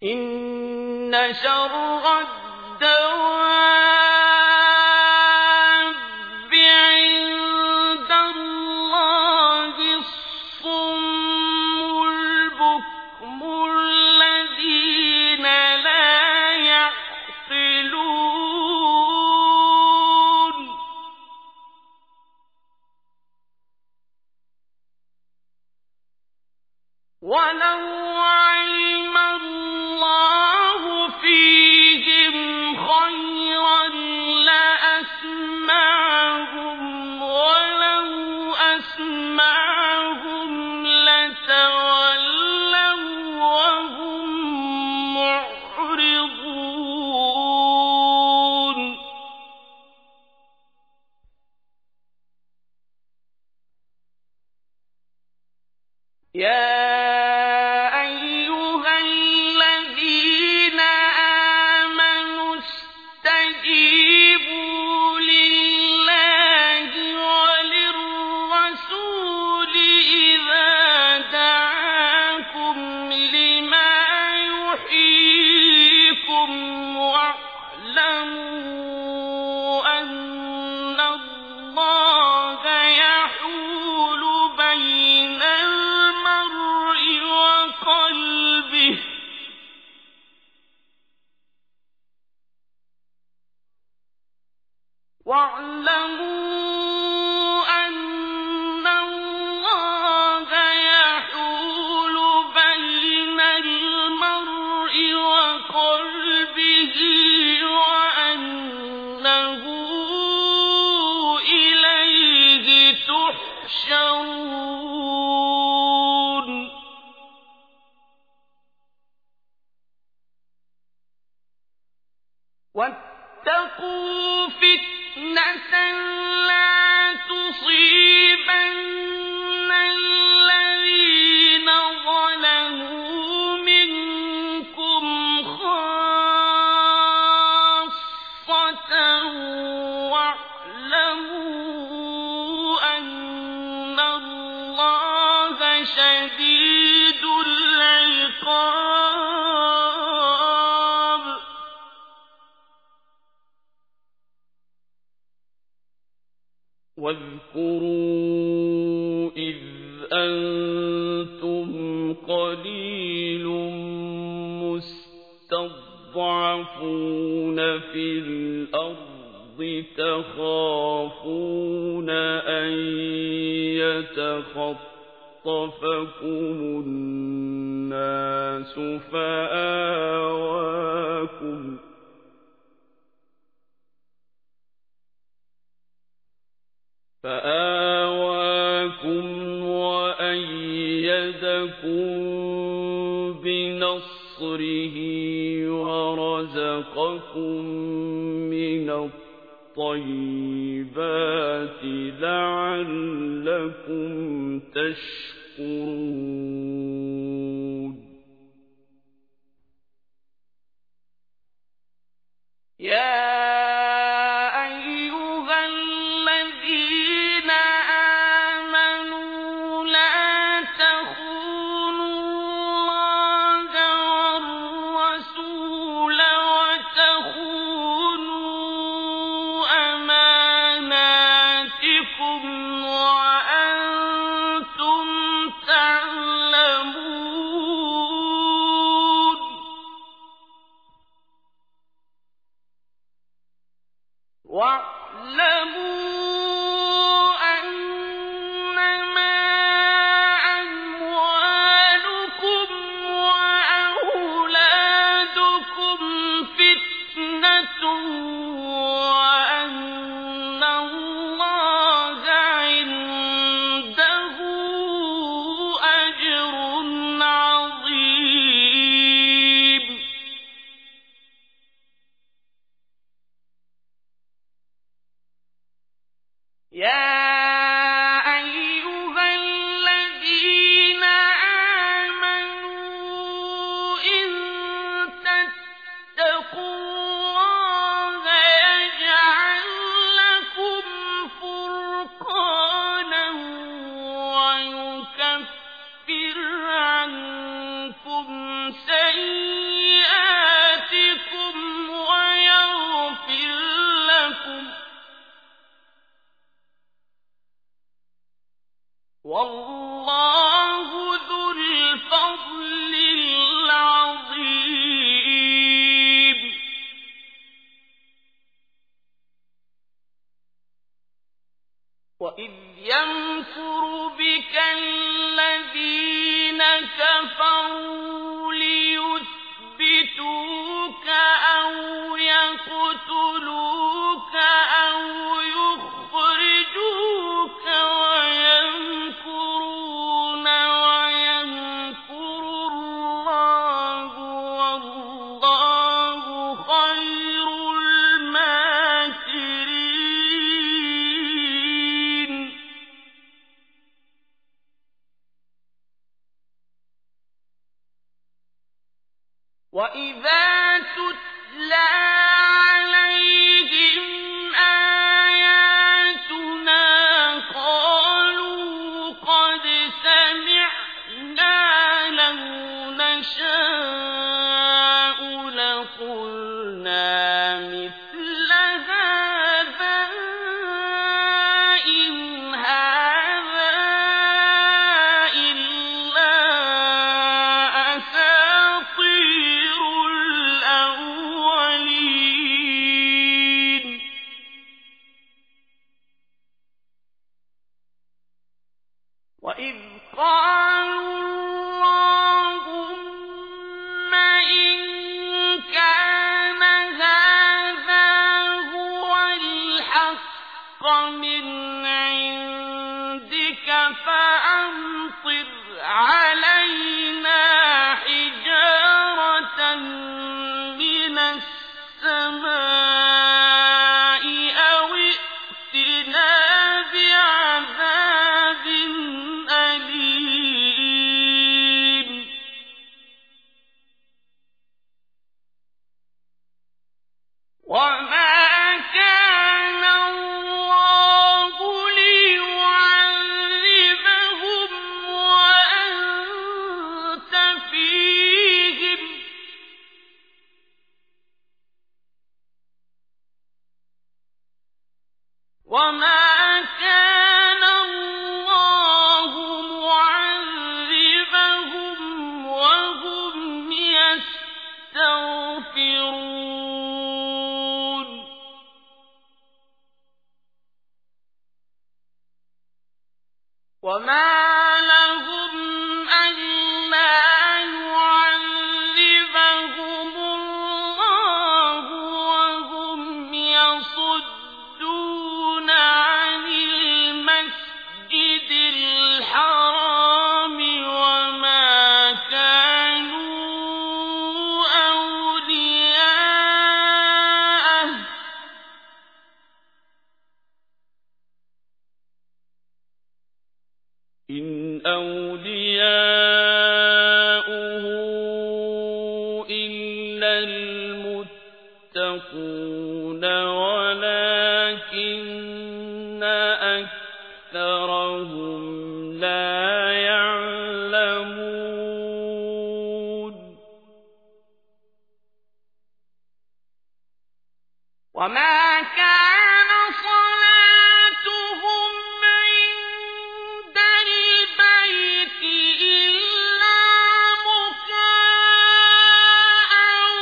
إن شر الدواب عند الله الصم البكم الذين لا يعقلون ولو علم الله فيهم خيرا لأسمعهم ولو أسمعهم لتولوا وهم معرضون يا أيها الذين آمنوا استجيبوا لله وللرسول إذا دعاكم لما يحييكم واعلموا أن الله يحول بين المرء وقلبه واعلموا أن الله يحول بين المرء وقلبه وأنه إليه تحشرون واتقوا فتنة لا تصيبن الذين ظلموا منكم خاصة واعلموا أن الله شديد العقاب واذكروا إذ أنتم قليل مستضعفون في الأرض تخافون أن يتخطفكم الناس فآواكم وأيدكم بنصره ورزقكم من الطيبات لعلكم تشكرون يا واعلموا أنما أموالكم وأولادكم فتنة وأن الله عنده أجر عظيم يا أيها الذين آمنوا إن تتقوا الله يُؤْتِكَ الَّذِينَ كَفَرُوا لِيُثْبِتُوكَ أَوْ يَقْتُلُوكَ أَوْ يُخْرِجُوكَ وَيَمْكُرُونَ وَيَمْكُرُ اللَّهُ وَاللَّهُ خَيْرُ الْمَاكِرِينَ وَإِذَا تُتْلَىٰ عَلَيْهِمْ آيَاتُنَا قَالُوا قَدْ سَمِعْنَا لَوْ نَشَاءُ لَقُلْنَا مِثْلَ هَٰذَا إِنْ هَٰذَا إِلَّا أَسَاطِيرُ الْأَوَّلِينَ وَإِذْ قَالُوا اللَّهُمَّ إِن كَانَ هَٰذَا هُوَ الْحَقَّ مِنْ عِندِكَ فَأَمْطِرْ عَلَيْنَا حِجَارَةً مِّنَ السَّمَاءِ أَوِ ائْتِنَا بِعَذَابٍ أَلِيمٍ وَمَا كَانَ اللَّهُ لِيُعَذِّبَهُمْ وَأَنتَ فِيهِمْ ۚ وَمَا كَانَ اللَّهُ مُعَذِّبَهُمْ وَهُمْ يَسْتَغْفِرُونَ وَمَا لَهُمْ أَلَّا يُعَذِّبَهُمُ اللَّهُ وَهُمْ يَصُدُّونَ عَنِ الْمَسْجِدِ الْحَرَامِ وَمَا كَانُوا أَوْلِيَاءَهُ ۚ إِنْ أَوْلِيَاؤُهُ إِلَّا الْمُتَّقُونَ وَلَٰكِنَّ أَكْثَرَهُمْ لَا يَعْلَمُونَ وَمَا كَانَ صَلَاتُهُمْ عِندَ الْبَيْتِ إِلَّا مُكَاءً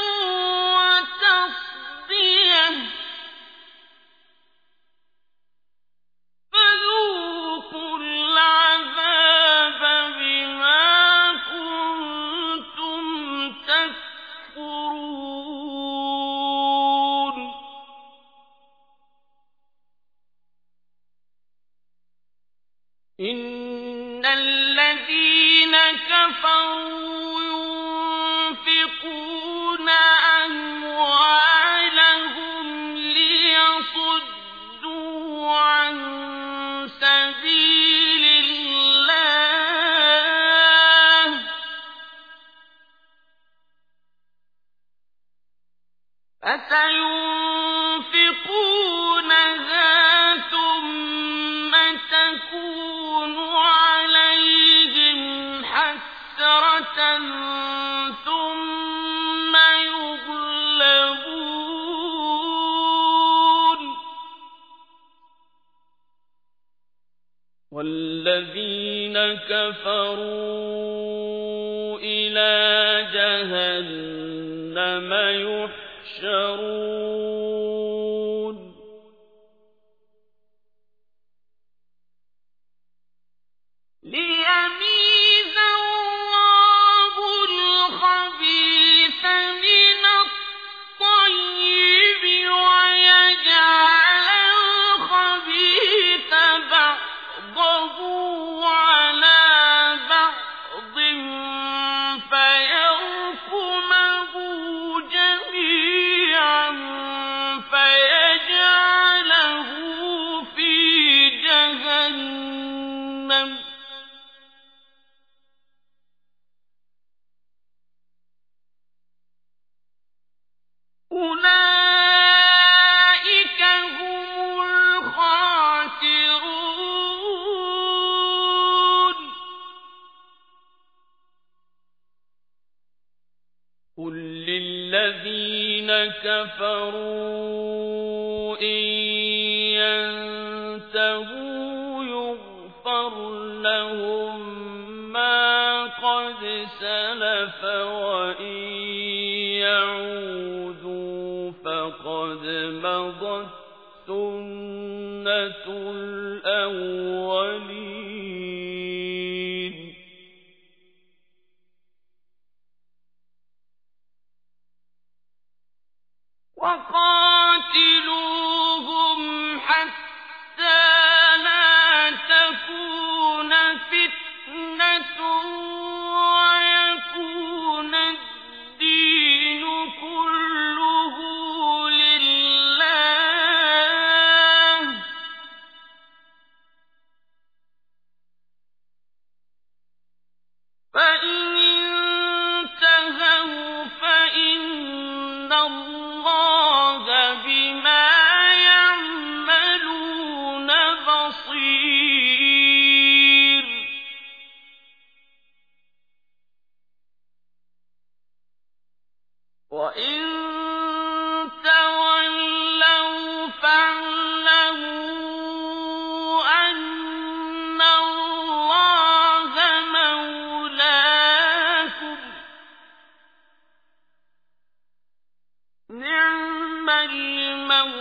وَتَصْدِيَةً ۚ فَذُوقُوا الْعَذَابَ بِمَا كُنتُمْ تَكْفُرُونَ إِنَّ الَّذِينَ كَفَرُوا يُنفِقُونَ أَمْوَالَهُمْ لِيَصُدُّوا عَن سَبِيلِ اللَّهِ فَسَيُنفِقُونَهَا ثُمَّ تَكُونُ عَلَيْهِمْ حَسْرَةً ثُمَّ يُغْلَبُونَ وَالَّذِينَ كَفَرُوا إِلَىٰ جَهَنَّمَ يُحْشَرُونَ. قل للذين كفروا إن ينتهوا يغفر لهم ما قد سلف وإن يعودوا فقد مضت سنة الأولين وقاتلوهم حتى لا تكون فتنة ويكون الدين كله لله فإن انتهوا فإن الله بما يعملون بصير وإن تولوا فاعلموا أن الله مولاكم نعم المولى